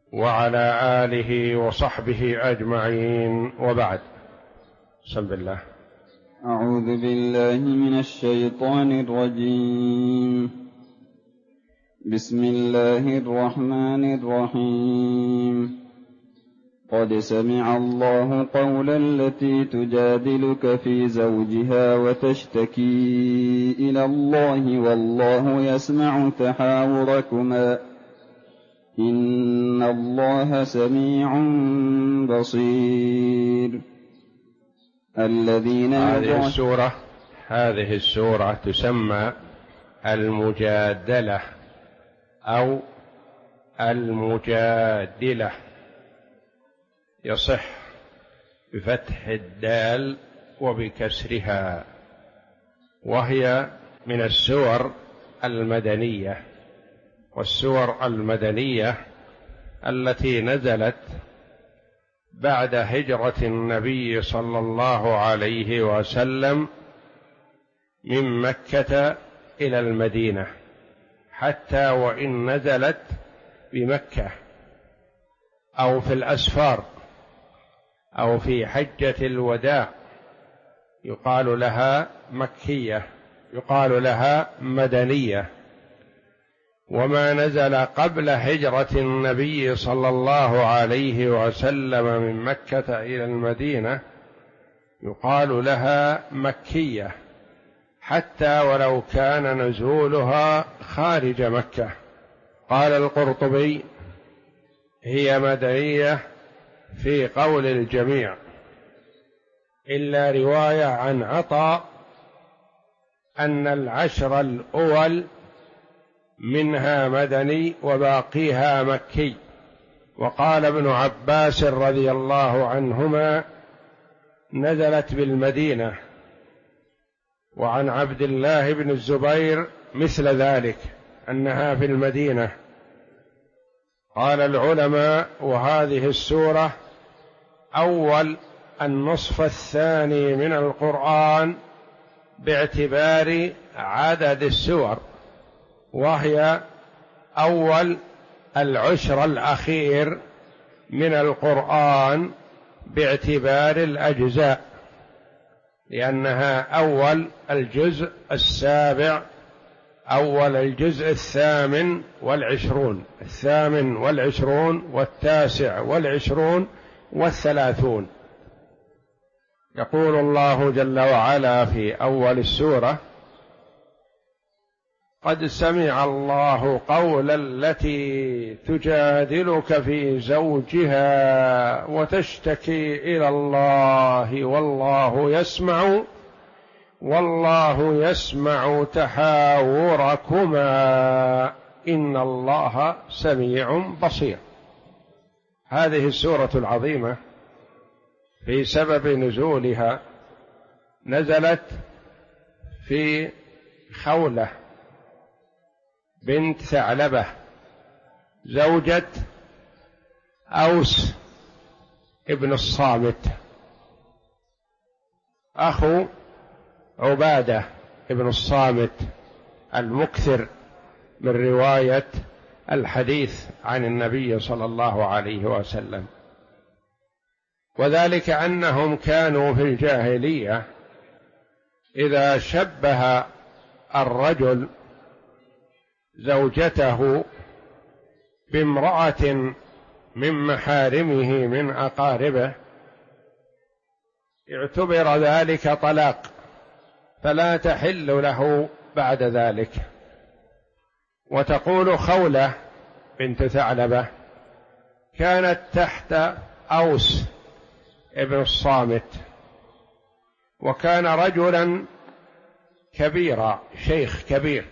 وعلى آله وصحبه أجمعين، وبعد. بسم الله. أعوذ بالله من الشيطان الرجيم. بسم الله الرحمن الرحيم. قد سمع الله قول التي تجادلك في زوجها وتشتكي إلى الله والله يسمع تحاوركما إن الله سميع بصير. هذه السورة تسمى المجادلة أو المجادلة، يصح بفتح الدال وبكسرها، وهي من السور المدنية، والسور المدنية التي نزلت بعد هجرة النبي صلى الله عليه وسلم من مكة إلى المدينة، حتى وإن نزلت بمكة أو في الأسفار أو في حجة الوداع يقال لها مكية، يقال لها مدنية. وما نزل قبل هجرة النبي صلى الله عليه وسلم من مكة إلى المدينة يقال لها مكية، حتى ولو كان نزولها خارج مكة. قال القرطبي: هي مدنية في قول الجميع إلا رواية عن عطاء أن العشر الأول منها مدني وباقيها مكي. وقال ابن عباس رضي الله عنهما: نزلت بالمدينة. وعن عبد الله بن الزبير مثل ذلك، أنها في المدينة. قال العلماء: وهذه السورة أول النصف الثاني من القرآن باعتبار عدد السور، وهي أول العشر الأخير من القرآن باعتبار الأجزاء، لأنها أول الجزء السابع، أول الجزء الثامن والعشرون، الثامن والعشرون والتاسع والعشرون والثلاثون. يقول الله جل وعلا في أول السورة: قد سمع الله قول التي تجادلك في زوجها وتشتكي إلى الله والله يسمع تحاوركما إن الله سميع بصير. هذه السورة العظيمة في سبب نزولها نزلت في خولة بنت ثعلبة زوجة أوس ابن الصامت أخو عبادة ابن الصامت المكثر من رواية الحديث عن النبي صلى الله عليه وسلم. وذلك أنهم كانوا في الجاهلية إذا شبه الرجل زوجته بامرأة من محارمه من أقاربه اعتبر ذلك طلاق، فلا تحل له بعد ذلك. وتقول خولة بنت ثعلبة كانت تحت أوس ابن الصامت، وكان رجلا كبيرا، شيخ كبير،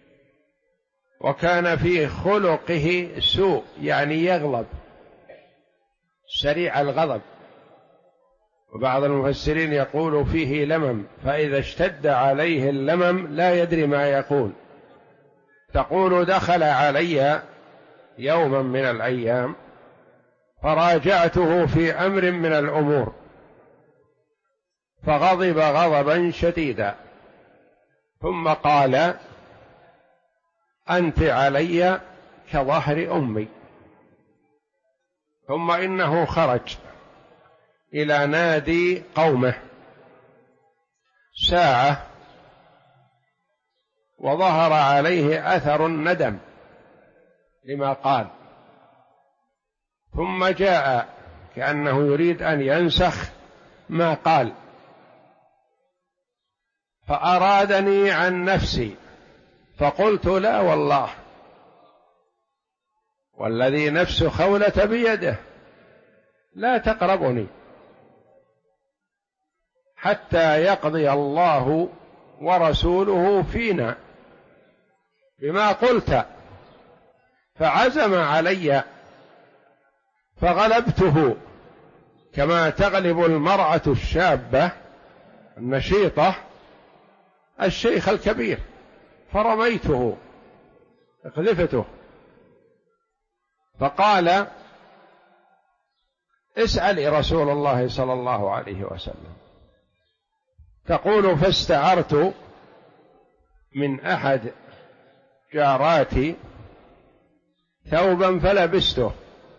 وكان في خلقه سوء، يعني يغضب، سريع الغضب. وبعض المفسرين يقول فيه لمم، فإذا اشتد عليه اللمم لا يدري ما يقول. تقول: دخل علي يوما من الأيام فراجعته في أمر من الأمور فغضب غضبا شديدا، ثم قال: أنت علي كظهر أمي، ثم إنه خرج إلى نادي قومه ساعة وظهر عليه أثر الندم لما قال، ثم جاء كأنه يريد أن ينسخ ما قال، فأرادني عن نفسي فقلت لا والله والذي نفس خولة بيده لا تقربني حتى يقضي الله ورسوله فينا بما قلت، فعزم علي فغلبته كما تغلب المرأة الشابة النشيطة الشيخ الكبير، فرميته اقذفته. فقال اسأل رسول الله صلى الله عليه وسلم. تقول فاستعرت من أحد جاراتي ثوبا فلبسته.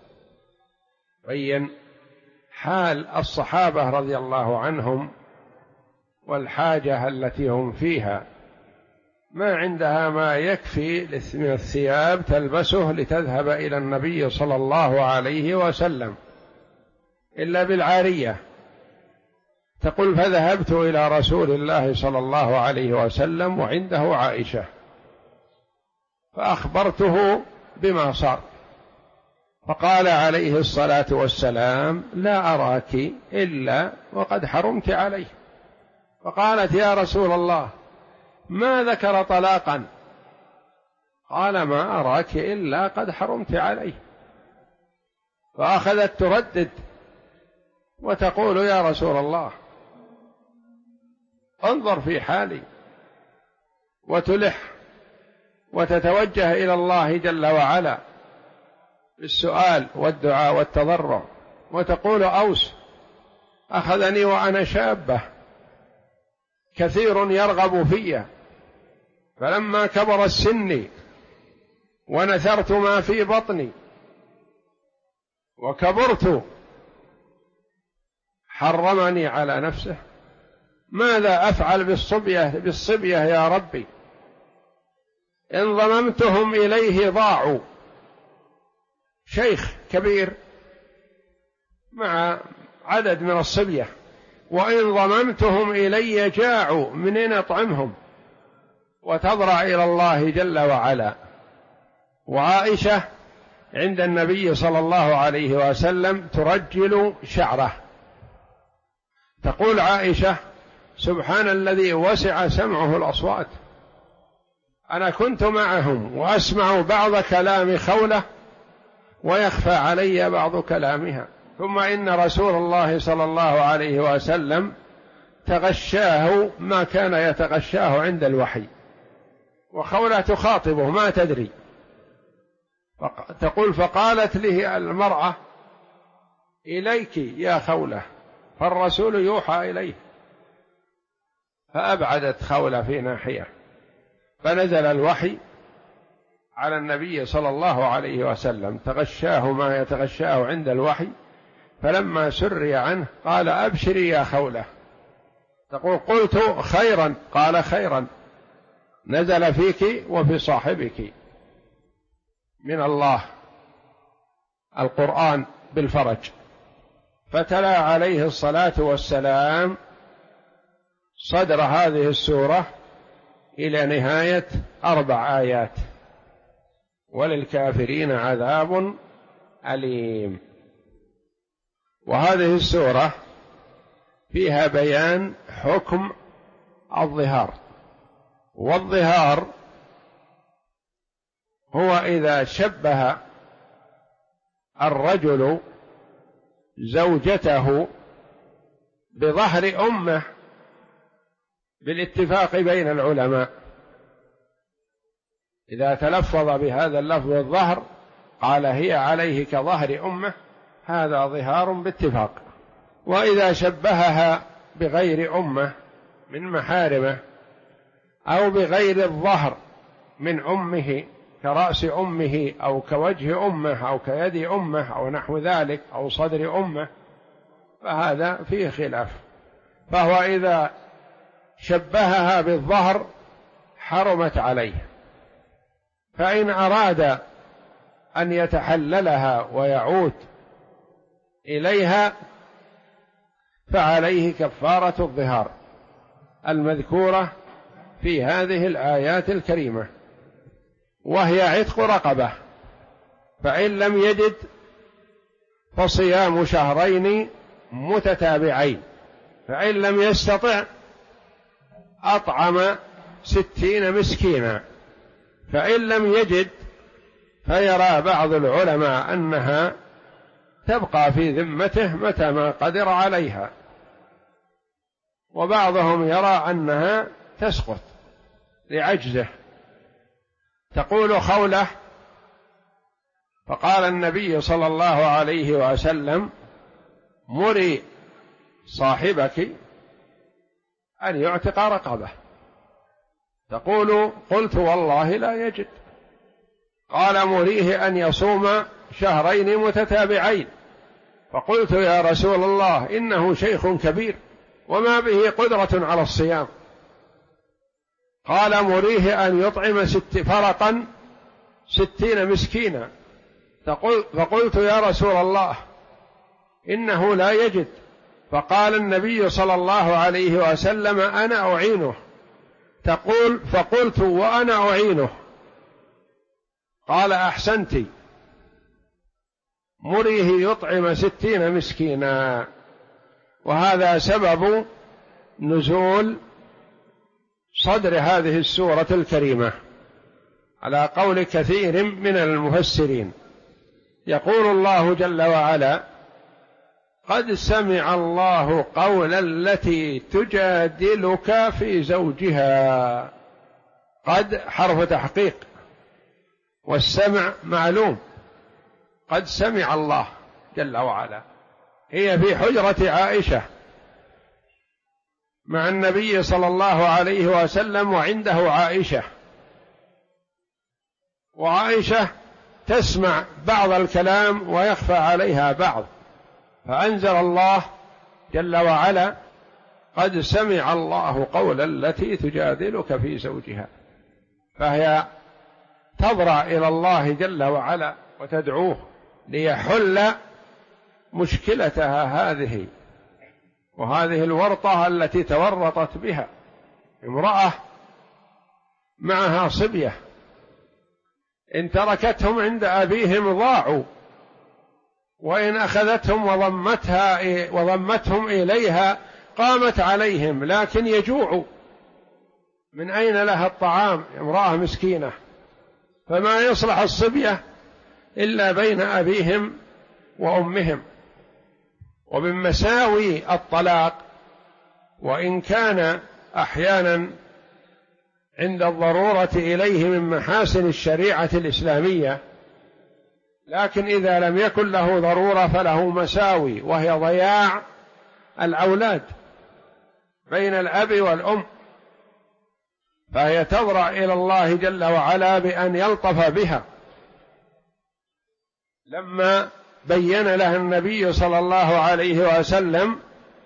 بين حال الصحابة رضي الله عنهم والحاجة التي هم فيها، ما عندها ما يكفي من الثياب تلبسه لتذهب إلى النبي صلى الله عليه وسلم إلا بالعارية. تقول فذهبت إلى رسول الله صلى الله عليه وسلم وعنده عائشة فأخبرته بما صار، فقال عليه الصلاة والسلام لا أراك إلا وقد حرمت عليه. فقالت يا رسول الله ما ذكر طلاقا؟ قال ما أراك إلا قد حرمت عليه. فأخذت تردد وتقول يا رسول الله انظر في حالي، وتلح وتتوجه إلى الله جل وعلا بالسؤال والدعاء والتضرع، وتقول أوس أخذني وأنا شابة كثير يرغب في، فلما كبر السن ونثرت ما في بطني وكبرت حرمني على نفسه، ماذا أفعل بالصبية يا ربي؟ إن ضممتهم إليه ضاعوا. شيخ كبير مع عدد من الصبية، وإن ضممتهم إلي جاعوا، منين أطعمهم؟ وتضرع إلى الله جل وعلا. وعائشة عند النبي صلى الله عليه وسلم ترجل شعره. تقول عائشة سبحان الذي وسع سمعه الأصوات، أنا كنت معهم وأسمع بعض كلام خولة ويخفى علي بعض كلامها، ثم إن رسول الله صلى الله عليه وسلم تغشاه ما كان يتغشاه عند الوحي، وخولة تخاطبه ما تدري. تقول فقالت له المرأة إليك يا خولة، فالرسول يوحى إليه، فأبعدت خولة في ناحية، فنزل الوحي على النبي صلى الله عليه وسلم تغشاه ما يتغشاه عند الوحي، فلما سري عنه قال أبشري يا خولة. تقول قلت خيرا، قال خيرا نزل فيك وفي صاحبك من الله القرآن بالفرج. فتلا عليه الصلاة والسلام صدر هذه السورة إلى نهاية 4 آيات: وللكافرين عذاب أليم. وهذه السورة فيها بيان حكم الظهار. والظهار هو إذا شبه الرجل زوجته بظهر أمه بالاتفاق بين العلماء، إذا تلفظ بهذا اللفظ الظهر قال هي عليه كظهر أمه، هذا ظهار باتفاق. وإذا شبهها بغير أمه من محارمه أو بغير الظهر من أمه كرأس أمه أو كوجه أمه أو كيد أمه أو نحو ذلك أو صدر أمه، فهذا فيه خلاف. فهو إذا شبهها بالظهر حرمت عليه، فإن أراد أن يتحللها ويعود إليها فعليه كفارة الظهار المذكورة في هذه الآيات الكريمة، وهي عتق رقبة، فإن لم يجد فصيام شهرين متتابعين، فإن لم يستطع أطعم 60 مسكينا، فإن لم يجد فيرى بعض العلماء أنها تبقى في ذمته متى ما قدر عليها، وبعضهم يرى أنها تسقط لعجزه. تقول خولة: فقال النبي صلى الله عليه وسلم: مري صاحبك أن يعتق رقبة. تقول: قلت والله لا يجد. قال: مريه أن يصوم شهرين متتابعين. فقلت: يا رسول الله إنه شيخ كبير وما به قدرة على الصيام. قال: مريه أن يطعم فرقا 60 مسكينا. فقلت: يا رسول الله إنه لا يجد. فقال النبي صلى الله عليه وسلم: أنا أعينه. فقلت: وأنا أعينه. قال: أحسنت، مريه يطعم 60 مسكينا. وهذا سبب نزول صدر هذه السورة الكريمة على قول كثير من المفسرين. يقول الله جل وعلا: قد سمع الله قول التي تجادلك في زوجها. قد حرف تحقيق، والسمع معلوم. قد سمع الله جل وعلا. هي في حجرة عائشة مع النبي صلى الله عليه وسلم، وعنده عائشة، وعائشة تسمع بعض الكلام ويخفى عليها بعض، فأنزل الله جل وعلا: قد سمع الله قول التي تجادلك في زوجها. فهي تضرع إلى الله جل وعلا وتدعوه ليحل مشكلتها هذه، وهذه الورطة التي تورطت بها. امرأة معها صبية، إن تركتهم عند أبيهم ضاعوا، وإن أخذتهم وضمتهم إليها قامت عليهم، لكن يجوعوا، من أين لها الطعام؟ امرأة مسكينة. فما يصلح الصبية إلا بين أبيهم وأمهم. ومن مساوي الطلاق، وإن كان أحيانا عند الضرورة إليه من محاسن الشريعة الإسلامية، لكن إذا لم يكن له ضرورة فله مساوي، وهي ضياع الأولاد بين الأب والأم. فهي تضرع إلى الله جل وعلا بأن يلطف بها. لما بين لها النبي صلى الله عليه وسلم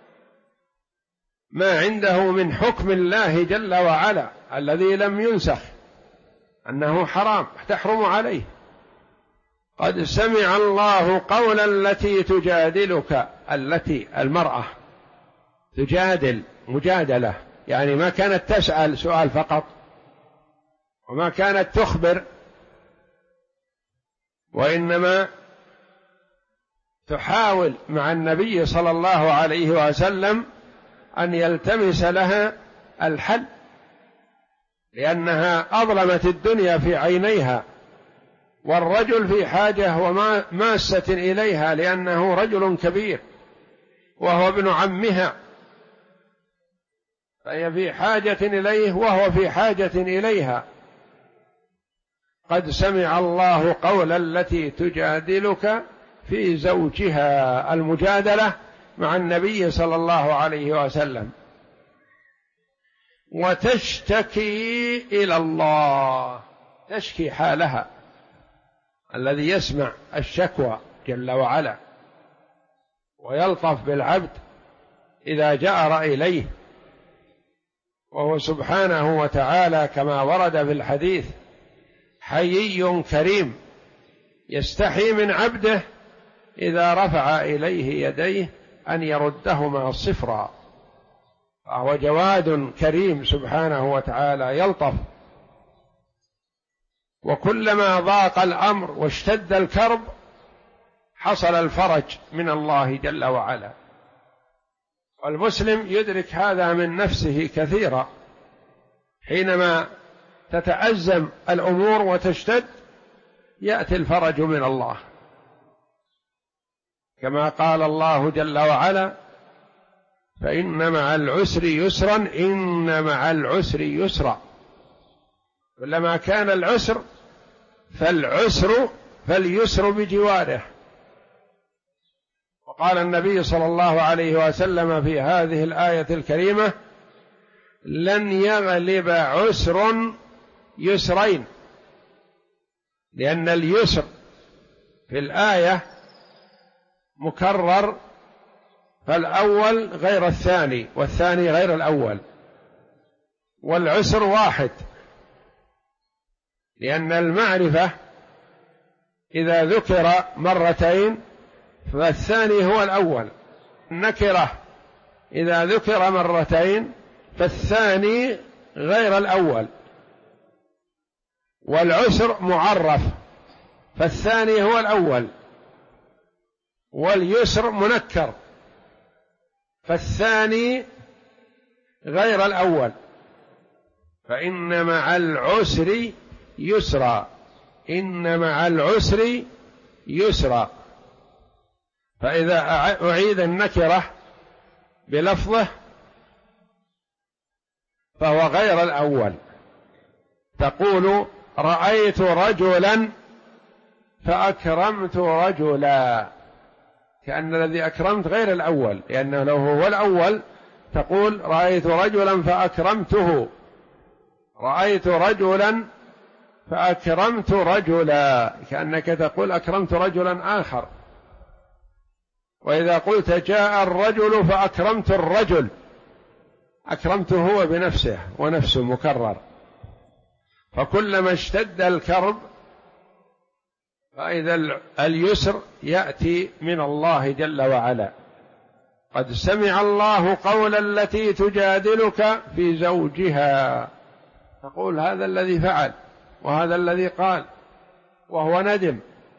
ما عنده من حكم الله جل وعلا الذي لم ينسخ، أنه حرام تحرم عليه. قد سمع الله قول التي تجادلك. التي المرأة تجادل مجادلة، يعني ما كانت تسأل سؤال فقط، وما كانت تخبر، وإنما تحاول مع النبي صلى الله عليه وسلم أن يلتمس لها الحل، لأنها أظلمت الدنيا في عينيها، والرجل في حاجة وماسة إليها، لأنه رجل كبير وهو ابن عمها، فهي في حاجة إليه وهو في حاجة إليها. قد سمع الله قول التي تجادلك في زوجها، المجادلة مع النبي صلى الله عليه وسلم. وتشتكي إلى الله. تشكي حالها، الذي يسمع الشكوى جل وعلا ويلطف بالعبد إذا جأر إليه، وهو سبحانه وتعالى كما ورد في الحديث حيي كريم يستحي من عبده إذا رفع إليه يديه أن يردهما صفرا، فهو جواد كريم سبحانه وتعالى يلطف. وكلما ضاق الأمر واشتد الكرب حصل الفرج من الله جل وعلا، والمسلم يدرك هذا من نفسه كثيرا، حينما تتأزم الأمور وتشتد يأتي الفرج من الله، كما قال الله جل وعلا: فإن مع العسر يسرا إن مع العسر يسرا. كلما كان العسر فاليسر بجواره. وقال النبي صلى الله عليه وسلم في هذه الآية الكريمة: لن يغلب عسر يسرين، لأن اليسر في الآية مكرر، فالأول غير الثاني والثاني غير الأول، والعسر واحد، لأن المعرفة إذا ذكر مرتين فالثاني هو الأول، النكرة إذا ذكر مرتين فالثاني غير الأول، والعسر معرف فالثاني هو الأول، واليسر منكر فالثاني غير الأول. فإن مع العسر يسرا، إن مع العسر يسرا. فإذا أعيد النكرة بلفظه فهو غير الأول، تقول: رأيت رجلا فأكرمت رجلا، كأن الذي أكرمت غير الأول، لأنه لو هو الأول تقول: رأيت رجلا فأكرمته، رأيت رجلا فأكرمت رجلا، كأنك تقول أكرمت رجلا آخر. وإذا قلت جاء الرجل فأكرمت الرجل، أكرمته هو بنفسه ونفسه مكرر. فكلما اشتد الكرب فإذا اليسر يأتي من الله جل وعلا. قد سمع الله قول التي تجادلك في زوجها، تقول هذا الذي فعل وهذا الذي قال، وهو ندم،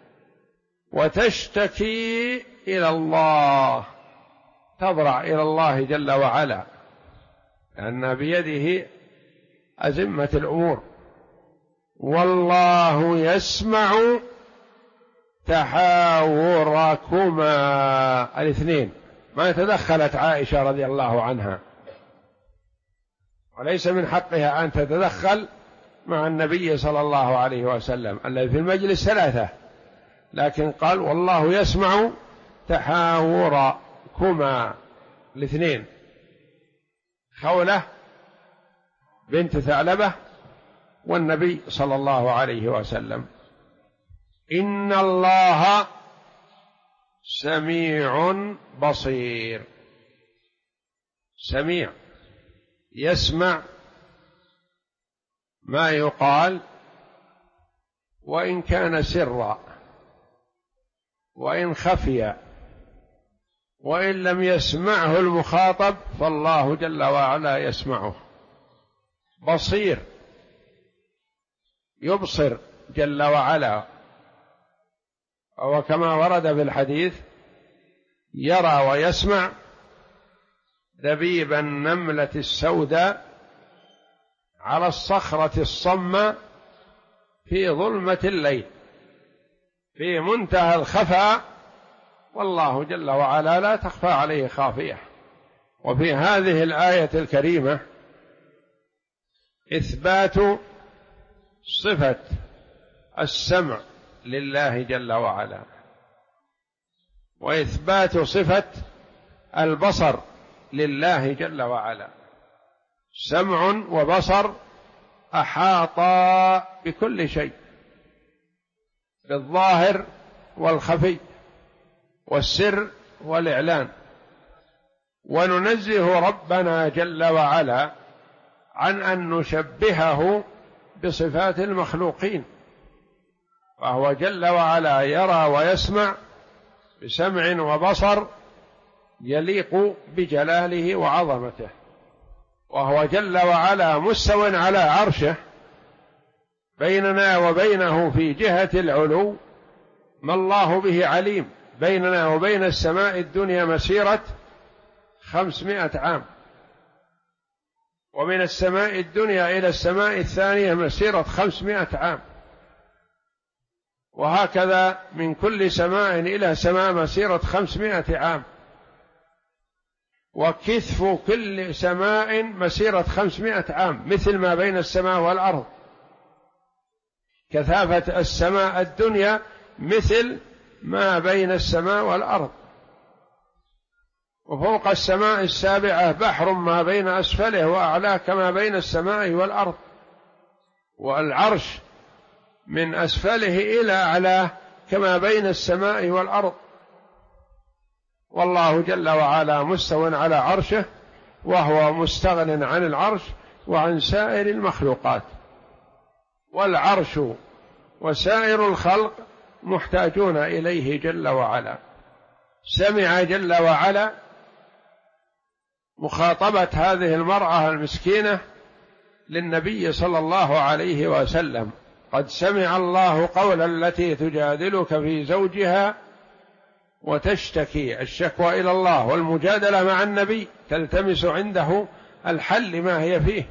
وتشتكي إلى الله، تضرع إلى الله جل وعلا، لأن بيده أزمة الأمور. والله يسمع تحاوركما، الاثنين، ما تدخلت عائشة رضي الله عنها، وليس من حقها أن تتدخل مع النبي صلى الله عليه وسلم الذي في المجلس ثلاثة، لكن قال: والله يسمع تحاوركما، الاثنين، خولة بنت ثعلبة والنبي صلى الله عليه وسلم. إن الله سميع بصير، سميع يسمع ما يقال وإن كان سرا وإن خفي، وإن لم يسمعه المخاطب فالله جل وعلا يسمعه. بصير يبصر جل وعلا، وكما ورد في الحديث: يرى ويسمع دبيب النملة السوداء على الصخرة الصماء في ظلمة الليل، في منتهى الخفاء، والله جل وعلا لا تخفى عليه خافية. وفي هذه الآية الكريمة إثبات صفة السمع لله جل وعلا، وإثبات صفة البصر لله جل وعلا. سمع وبصر أحاط بكل شيء، بالظاهر والخفي والسر والإعلان. وننزه ربنا جل وعلا عن أن نشبهه بصفات المخلوقين، فهو جل وعلا يرى ويسمع بسمع وبصر يليق بجلاله وعظمته، وهو جل وعلا مستو على عرشه، بيننا وبينه في جهة العلو ما الله به عليم. بيننا وبين السماء الدنيا مسيرة 500 عام، ومن السماء الدنيا إلى السماء الثانية مسيرة 500 عام، وهكذا من كل سماء إلى سماء مسيرة 500 عام، وكثف كل سماء مسيرة 500 عام، مثل ما بين السماء والأرض. كثافة السماء الدنيا مثل ما بين السماء والأرض، وفوق السماء السابعة بحر ما بين أسفله وأعلاه كما بين السماء والأرض، والعرش من أسفله إلى أعلاه كما بين السماء والأرض. والله جل وعلا مستو على عرشه، وهو مستغن عن العرش وعن سائر المخلوقات، والعرش وسائر الخلق محتاجون إليه جل وعلا. سمع جل وعلا مخاطبة هذه المرأة المسكينة للنبي صلى الله عليه وسلم: قد سمع الله قول التي تجادلك في زوجها وتشتكي، الشكوى إلى الله والمجادلة مع النبي، تلتمس عنده الحل ما هي فيه.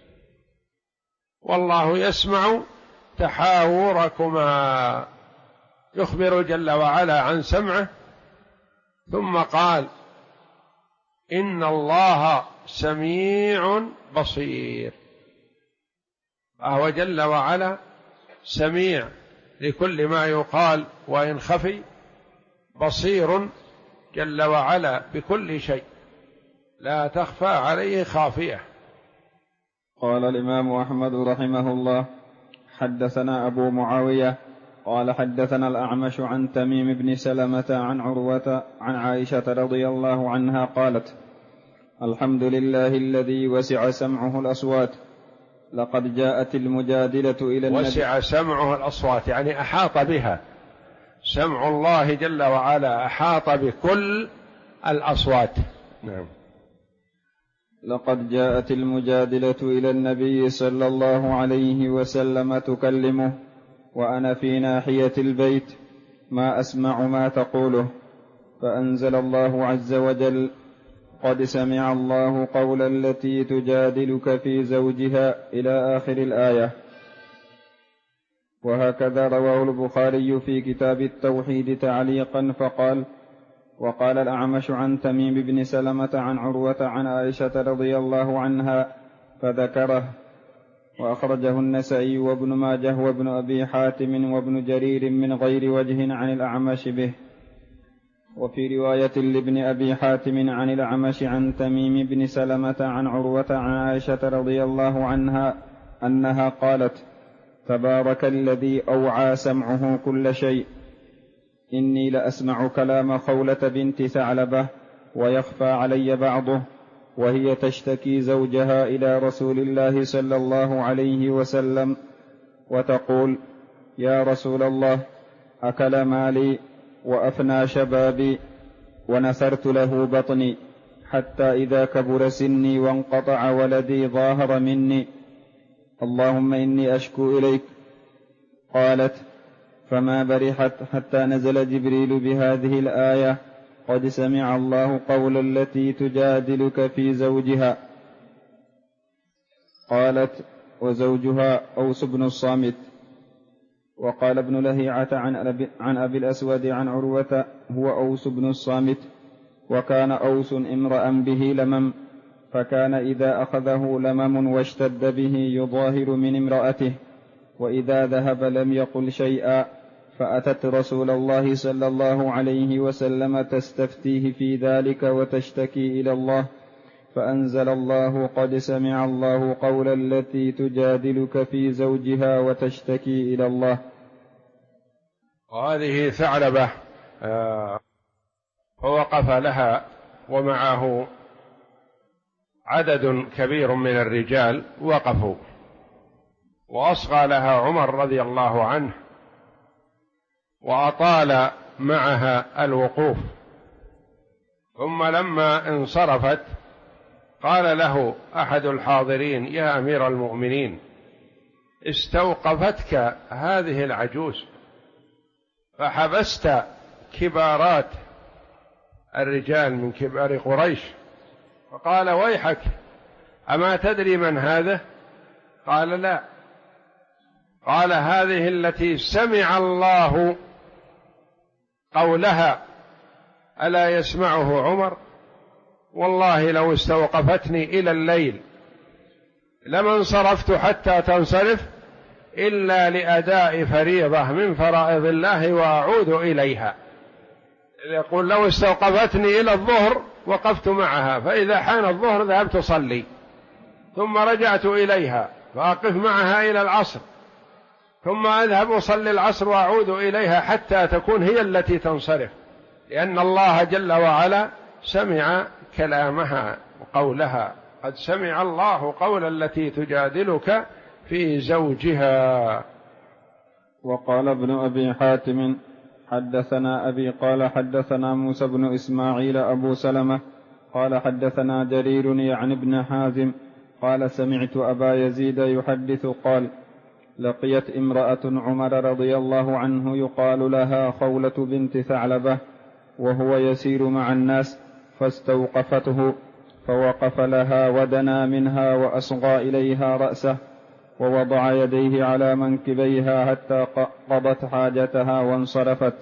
والله يسمع تحاوركما، يخبر جل وعلا عن سمعه، ثم قال: إن الله سميع بصير. فهو جل وعلا سميع لكل ما يقال وإن خفي، بصير جل وعلا بكل شيء، لا تخفى عليه خافية. قال الإمام أحمد رحمه الله: حدثنا أبو معاوية قال حدثنا الأعمش عن تميم بن سلمة عن عروة عن عائشة رضي الله عنها قالت: الحمد لله الذي وسع سمعه الأصوات، لقد جاءت المجادلة إلى النبي. وسع سمعه الأصوات يعني أحاط بها، سمع الله جل وعلا أحاط بكل الأصوات. نعم. لقد جاءت المجادلة إلى النبي صلى الله عليه وسلم تكلمه وأنا في ناحية البيت ما أسمع ما تقوله، فأنزل الله عز وجل: قد سمع الله قول التي تجادلك في زوجها إلى آخر الآية. وهكذا رواه البخاري في كتاب التوحيد تعليقا فقال: وقال الأعمش عن تميم بن سلمة عن عروة عن عائشة رضي الله عنها فذكره. وأخرجه النسائي وابن ماجه وابن أبي حاتم وابن جرير من غير وجه عن الأعمش به. وفي رواية لابن أبي حاتم عن الأعمش عن تميم بن سلمة عن عروة عن عائشة رضي الله عنها أنها قالت: تبارك الذي أوعى سمعه كل شيء، إني لأسمع كلام خولة بنت ثعلبة ويخفى علي بعضه، وهي تشتكي زوجها إلى رسول الله صلى الله عليه وسلم وتقول: يا رسول الله، أكل مالي وأفنى شبابي ونثرت له بطني، حتى إذا كبر سني وانقطع ولدي ظاهر مني، اللهم إني أشكو إليك. قالت: فما برحت حتى نزل جبريل بهذه الآية: قد سمع الله قول التي تجادلك في زوجها. قالت: وزوجها أوس بن الصامت. وقال ابن لهيعة عن أبي الأسود عن عروة: هو أوس بن الصامت. وكان أوس امرأ به لمم، فكان إذا أخذه لمم واشتد به يظاهر من امرأته، وإذا ذهب لم يقل شيئا، فأتت رسول الله صلى الله عليه وسلم تستفتيه في ذلك وتشتكي إلى الله، فأنزل الله قد سمع الله قول التي تجادلك في زوجها وتشتكي إلى الله. وهذه ثعلبة فوقف لها ومعه عدد كبير من الرجال وقفوا، وأصغى لها عمر رضي الله عنه وأطال معها الوقوف، ثم لما انصرفت قال له أحد الحاضرين: يا أمير المؤمنين، استوقفتك هذه العجوز فحبست كبارات الرجال من كبار قريش. فقال: ويحك، أما تدري من هذا؟ قال: لا. قال: هذه التي سمع الله قولها، ألا يسمعه عمر؟ والله لو استوقفتني إلى الليل لما انصرفت حتى تنصرف إلا لأداء فريضة من فرائض الله وأعود إليها. يقول: لو استوقفتني إلى الظهر وقفت معها، فإذا حان الظهر ذهبت أصلي، ثم رجعت إليها فأقف معها إلى العصر، ثم أذهب أصلي العصر وأعود إليها حتى تكون هي التي تنصرف، لأن الله جل وعلا سمع كلامها وقولها: قد سمع الله قول التي تجادلك في زوجها. وقال ابن أبي حاتم: حدثنا أبي قال حدثنا موسى بن إسماعيل أبو سلمة قال حدثنا جرير يعني ابن حازم قال: سمعت أبا يزيد يحدث قال: لقيت امرأة عمر رضي الله عنه يقال لها خولة بنت ثعلبة، وهو يسير مع الناس، فاستوقفته، فوقف لها ودنا منها وأصغى إليها رأسه، ووضع يديه على منكبيها حتى قضت حاجتها وانصرفت.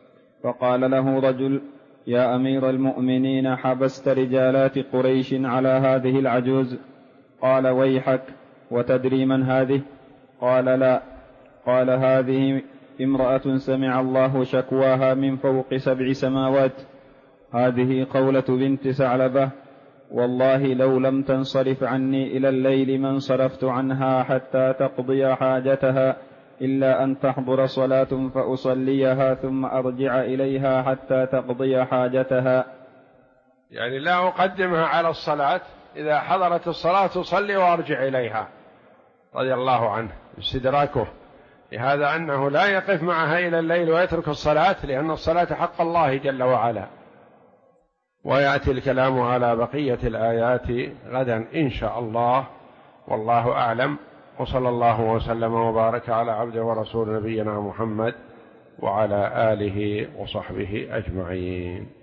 فقال له رجل: يا أمير المؤمنين، حبست رجالات قريش على هذه العجوز؟ قال: ويحك، وتدري من هذه؟ قال: لا. قال: هذه امرأة سمع الله شكواها من فوق 7 سماوات، هذه خولة بنت ثعلبة، والله لو لم تنصرف عني إلى الليل ما انصرفت عنها حتى تقضي حاجتها، إلا أن تحضر صلاة فأصليها ثم أرجع إليها حتى تقضي حاجتها. يعني لا أقدمها على الصلاة، إذا حضرت الصلاة تصلي وأرجع إليها، رضي الله عنه استدراكه لهذا أنه لا يقف معها إلى الليل ويترك الصلاة، لأن الصلاة حق الله جل وعلا. ويأتي الكلام على بقية الآيات غدا إن شاء الله، والله أعلم، وصلى الله وسلم وبارك على عبده ورسول نبينا محمد وعلى آله وصحبه أجمعين.